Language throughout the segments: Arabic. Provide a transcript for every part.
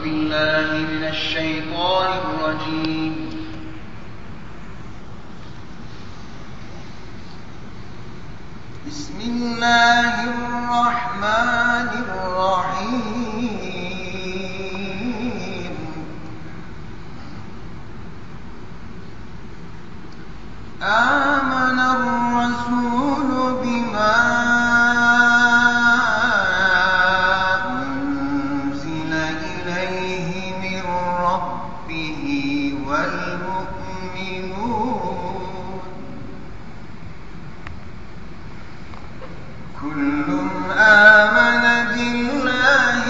بالله من الشيطان الرجيم. بسم الله الرحمن الرحيم. آمن الرسول بما أنزل إليه من ربه والمؤمنون كل آمن بالله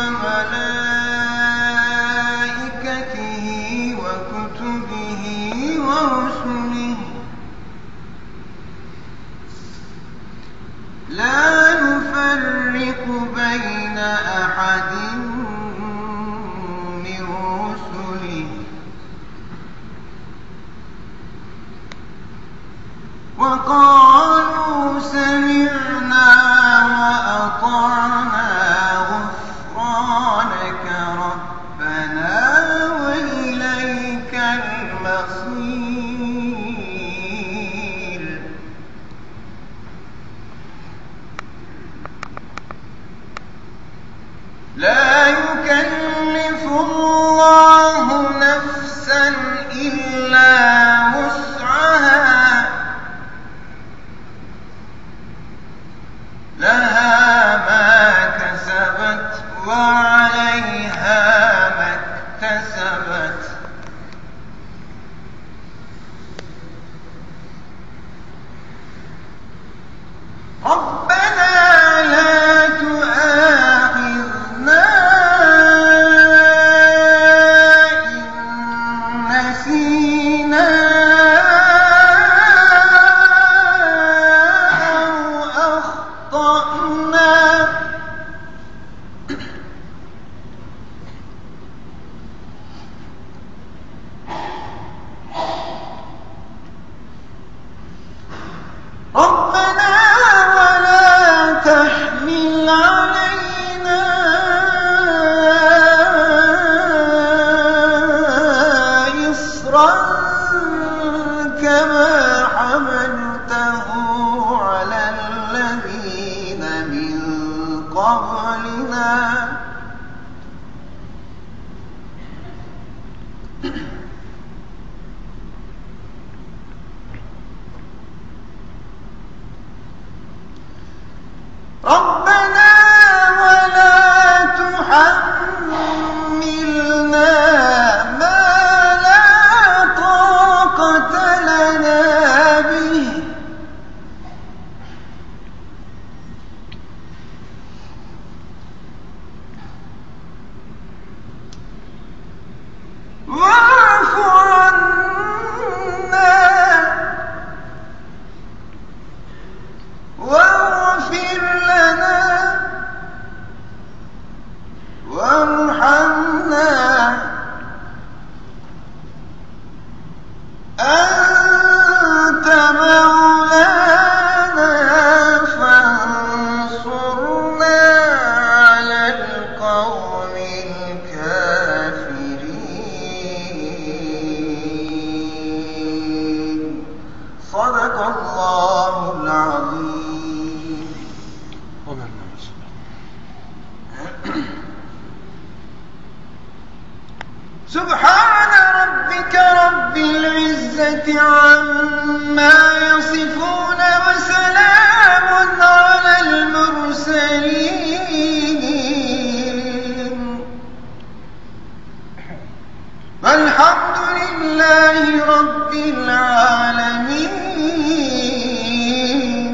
وملائكته وكتبه ورسله لا نفرق بين أحد من رسله وقالوا سمعنا وأطعنا غفرانك ربنا وإليك المصير. لا يكلف الله نفسا إلا وسعها لها ما كسبت وعليها ما اكتسبت. ربنا لا تؤاخذنا إن نسينا أو أخطأنا. ربنا ولا تحمل علينا إصرا كما حملته على الذين من قبلنا ربنا ولا تحملنا ما لا طاقة لنا به واعف عنا واغفر لنا وارحمنا أنت مولانا فانصرنا على القوم الكافرين. صدق الله العظيم. سبحان ربك رب العزة عما يصفون وسلام على المرسلين والحمد لله رب العالمين.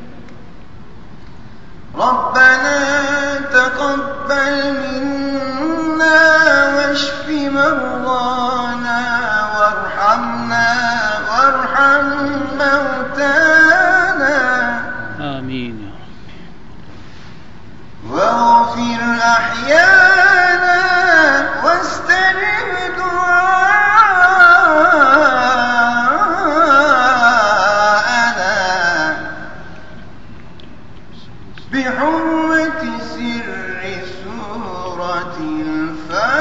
ربنا تقبل منا واشف مرضانا وارحمنا وارحم موتانا آمين واغفر أحيانا واستجب دعاءنا بحرمة سر سورة الفاتحة.